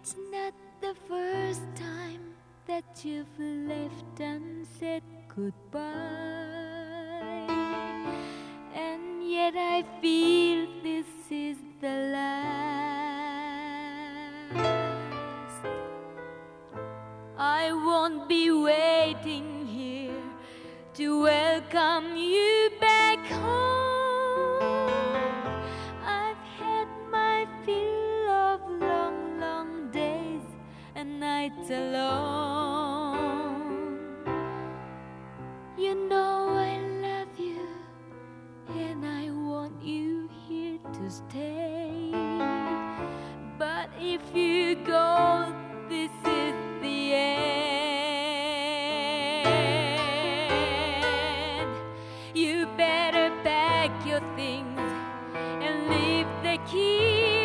It's not the first time that you've left and said goodbye, and yet I feel this is the last. I won't be waiting here to welcome you back home. I've had my fill of long, long days and nights alone. You know I love you and I want you here to stay. But if you go, this is the end. You better pack your things and leave the key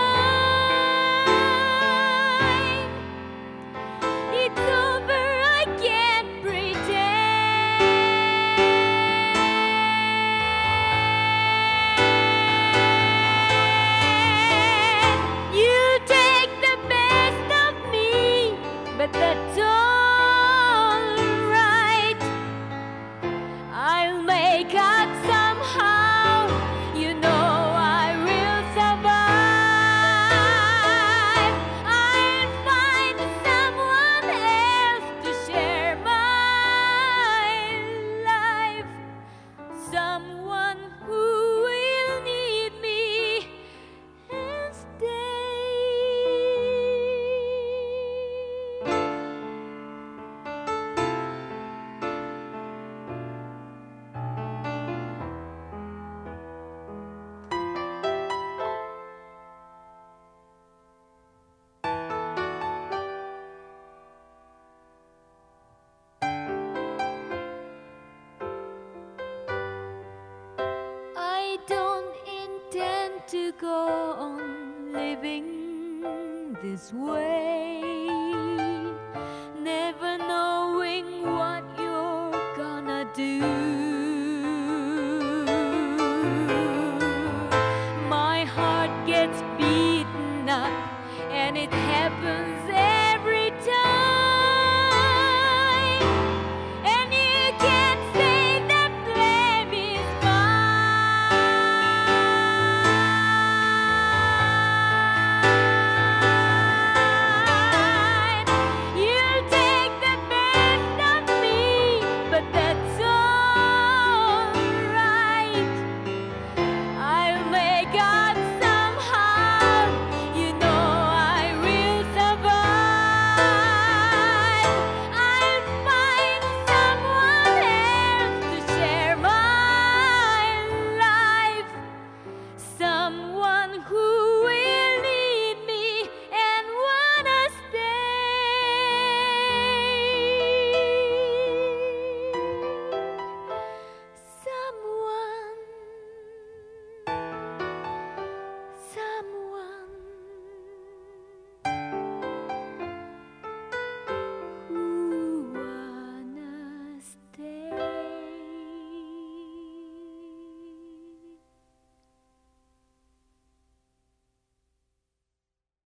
behind. It's over, I can't pretend. You take the best of me, but that's all right. I'll make out somehow. You know I will survive. I'll find someone else to share my life, someone who will need me and stay. I don't intend to go on living this way, never knowing what you're gonna do. My heart gets beaten up and it happens